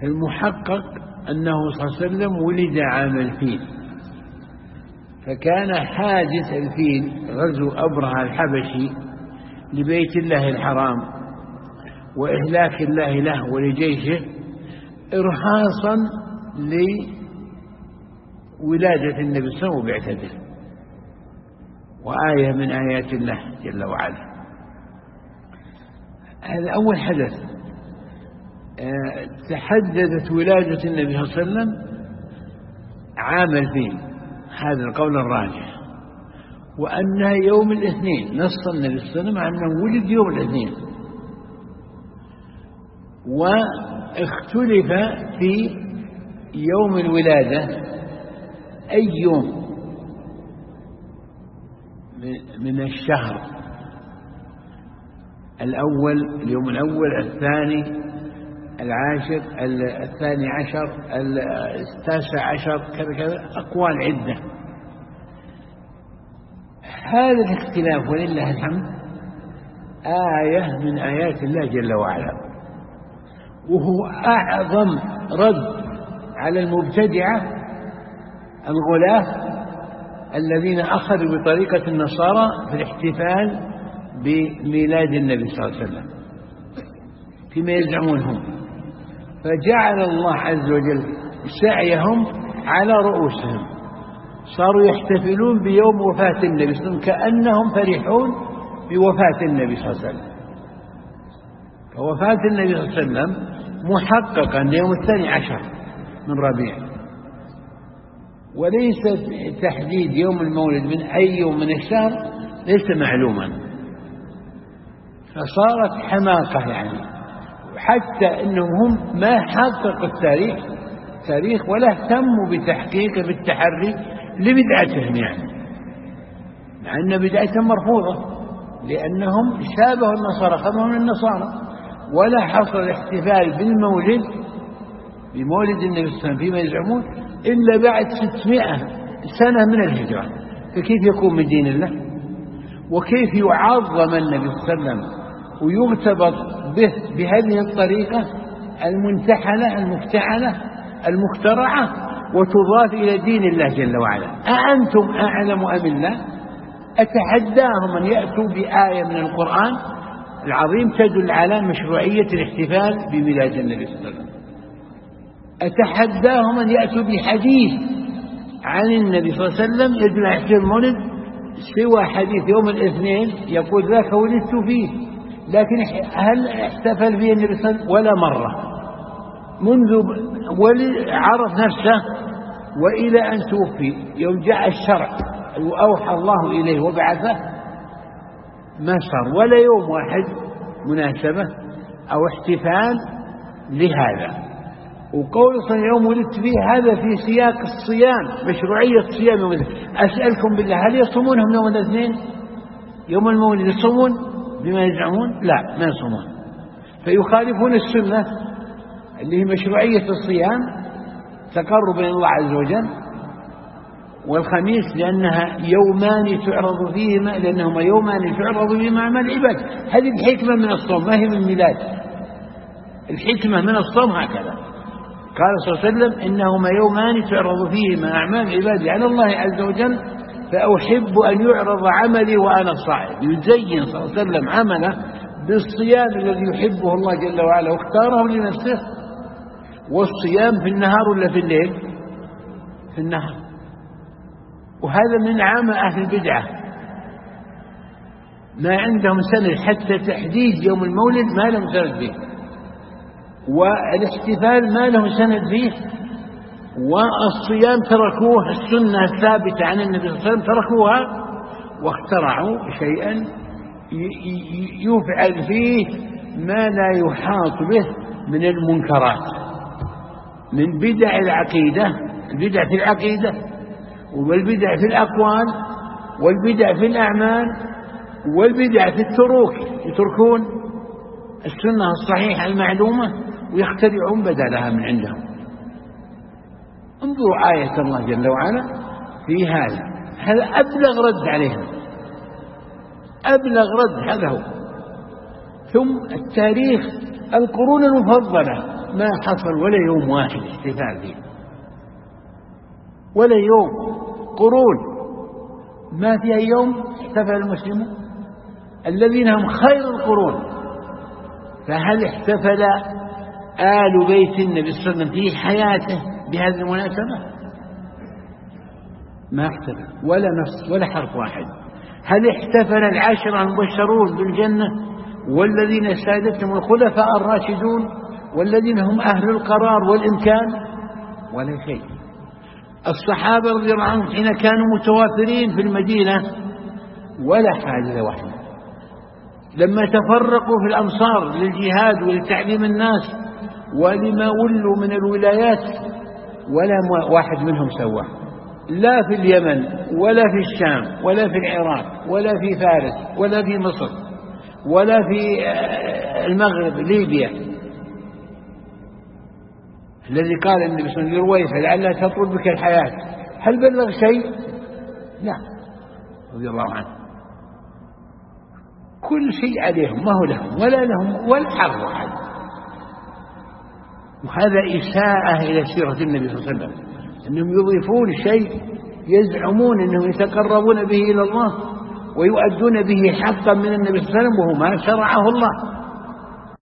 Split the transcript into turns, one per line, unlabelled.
المحقق أنه صلى الله عليه وسلم ولد عام الفيل، فكان حادث الفيل غزو أبرهة الحبشي لبيت الله الحرام وإهلاك الله له ولجيشه إرهاصا لولادة النبي صلى الله عليه وسلم وبعثته، وآية من آيات الله جل وعلا. هذا أول حدث تحددت ولادة النبي صلى الله عليه وسلم عام الفيل، هذا القول الراجح، وأنها يوم الاثنين، نص النبي صلى الله عليه وسلم أنه ولد يوم الاثنين. واختلف في يوم الولادة أي يوم من الشهر، الأول اليوم الأول، الثاني العاشر، الثاني عشر، التاسع عشر، كذا كذا، أقوال عدة. هذا الاختلاف ولله الحمد آية من آيات الله جل وعلا، وهو أعظم رد على المبتدعة الغلاة الذين أخذوا بطريقة النصارى في الاحتفال بميلاد النبي صلى الله عليه وسلم فيما يزعمون هم، فجعل الله عز وجل سعيهم على رؤوسهم، صاروا يحتفلون بيوم وفاة النبي صلى الله عليه وسلم كأنهم فرحون بوفاة النبي صلى الله عليه وسلم. فوفاة النبي صلى الله عليه وسلم محققا يوم 12 من ربيع، وليس تحديد يوم المولد من أي يوم من الشهر ليس معلوما، فصارت حماقة يعني، حتى أنهم هم ما حققوا التاريخ ولا اهتموا بتحقيقه بالتحري لبدعتهم، يعني مع أن بدعتهم مرفوضة لأنهم شابهوا النصارى، خذوا من النصارى، ولا حصل الاحتفال بمولد النبي صلى الله عليه وسلم فيما يزعمون إلا بعد 600 سنة من الهجرة. فكيف يكون من دين الله؟ وكيف يعظم النبي صلى الله عليه وسلم ويرتبط به بهذه الطريقة المنتحلة المفتعلة المخترعة وتضاف إلى دين الله جل وعلا؟ أأنتم أعلم أم الله؟ أتحداهم أن يأتوا بآية من القرآن العظيم تدل على مشروعية الاحتفال بميلاد النبي صلى الله عليه وسلم. أتحداهم أن يأتوا بحديث عن النبي صلى الله عليه وسلم يدل على احتفال المولد سوى حديث يوم الاثنين يقول ذاك ولدت فيه، لكن هل احتفل فيه النبي صلى الله عليه وسلم؟ ولا مرة منذ عرف نفسه وإلى أن توفي. يوم جاء الشرع وأوحى الله إليه وبعثه ما صار ولا يوم واحد مناسبة أو احتفال لهذا. وقول صلى الله عليه وسلم يوم ولدت فيه هذا في سياق الصيام، مشروعية الصيام يوم الاثنين. أسألكم بالله هل يصومونهم يوم الاثنين يوم المولد؟ يصومون بما يزعمون؟ لا، ما يصومون، فيخالفون السنة اللي هي مشروعية الصيام تقرب إلى الله عز وجل، والخميس لأنها يومان تعرض فيهما، لأنهما يومان تعرض فيهما أعمال العباد. هذه الحكمة من الصوم، ما هي من ميلاد. الحكمة من الصوم هكذا قال صلى الله عليه وسلم إنهما يومان تعرض فيهما أعمال العباد على الله عز وجل، فأحب أن يعرض عملي وأنا صائم. يزين صلى الله عليه وسلم عمله بالصيام الذي يحبه الله جل وعلا واختاره لنفسه. والصيام في النهار ولا في الليل؟ في النهار. وهذا من عامة أهل البدعة، ما عندهم سند حتى تحديد يوم المولد ما لهم سند فيه، والاحتفال ما لهم سند فيه، والصيام تركوه، السنة الثابتة عن النبي صلى الله عليه وسلم تركوها واخترعوا شيئا يفعل فيه ما لا يحاط به من المنكرات، من بدع العقيدة، البدع في العقيدة والبدع في الأقوال والبدع في الأعمال والبدع في التروك، يتركون السنة الصحيحة المعلومة ويخترعون بدلها من عندهم. انظروا آية الله جل وعلا في هذا أبلغ رد عليهم، أبلغ رد هذا هو. ثم التاريخ، القرون المفضلة ما حصل ولا يوم واحد احتفال فيه، ولا يوم، قرون ما فيها يوم احتفل المسلمون الذين هم خير القرون. فهل احتفل آل بيت النبي صلى الله عليه وسلم في حياته بهذه المناسبة؟ ما احتفل ولا نص ولا حرف واحد. هل احتفل العشرة المبشرون بالجنة والذين سادتهم الخلفاء الراشدون والذين هم أهل القرار والإمكان؟ ولا شيء. الصحابة رضي الله عنهم حين كانوا متوافرين في المدينة ولا حاجة واحدة، لما تفرقوا في الأمصار للجهاد ولتعليم الناس ولما ولوا من الولايات ولا واحد منهم سوى، لا في اليمن ولا في الشام ولا في العراق ولا في فارس ولا في مصر ولا في المغرب ليبيا الذي قال النبي صلى الله عليه وسلم لرويفة لعلها تطلب بك الحياة، هل بلغ شيء؟ لا، رضي الله عنه. كل شيء عليهم، ما هو لهم ولا لهم ولا حرف واحد. وهذا إساءة إلى سيرة النبي صلى الله عليه وسلم، أنهم يضيفون شيء يزعمون أنهم يتقربون به إلى الله ويؤدون به حقا من النبي صلى الله عليه وسلم وهو ما شرعه الله.